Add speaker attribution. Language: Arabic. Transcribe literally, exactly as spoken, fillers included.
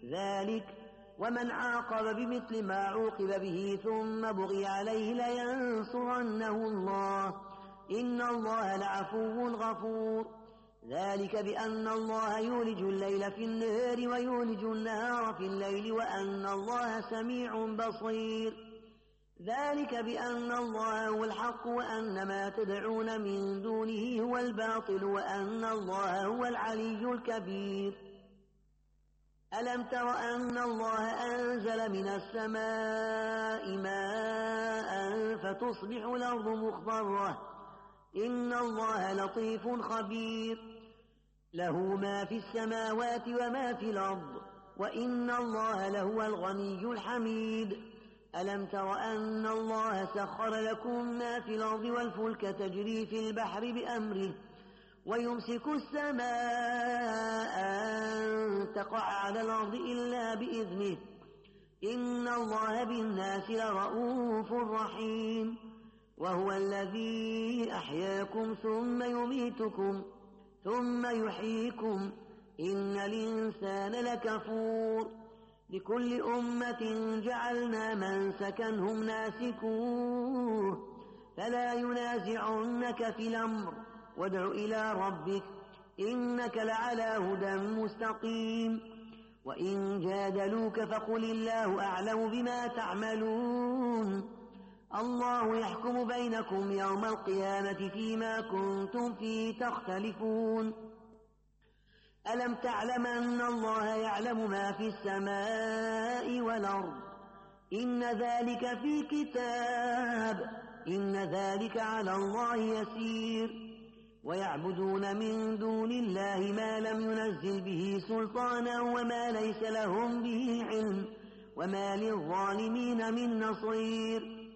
Speaker 1: ذلك ومن عاقب بمثل ما عوقب به ثم بغي عليه لينصرنه الله إن الله لعفو غفور ذلك بأن الله يولج الليل في النهار ويولج النهار في الليل وأن الله سميع بصير ذلك بأن الله هو الحق وأن ما تدعون من دونه هو الباطل وأن الله هو العلي الكبير ألم تر أن الله أنزل من السماء ماء فتصبح الأرض مخضرة إن الله لطيف خبير له ما في السماوات وما في الأرض وإن الله لهو الغني الحميد ألم تر أن الله سخر لكم ما في الأرض والفلك تجري في البحر بأمره ويمسك السماء أن تقع على الأرض إلا بإذنه إن الله بالناس لرؤوف رحيم وهو الذي أحياكم ثم يميتكم ثم يحييكم إن الإنسان لكفور لكل أمة جعلنا منسكا هم ناسكوه فلا ينازعنك في الأمر وادع إلى ربك إنك لعلى هدى مستقيم وإن جادلوك فقل الله أعلم بما تعملون الله يحكم بينكم يوم القيامة فيما كنتم فيه تختلفون ألم تعلم أن الله يعلم ما في السماء والأرض إن ذلك في كتاب إن ذلك على الله يسير ويعبدون من دون الله ما لم ينزل به سلطانا وما ليس لهم به علم وما للظالمين من نصير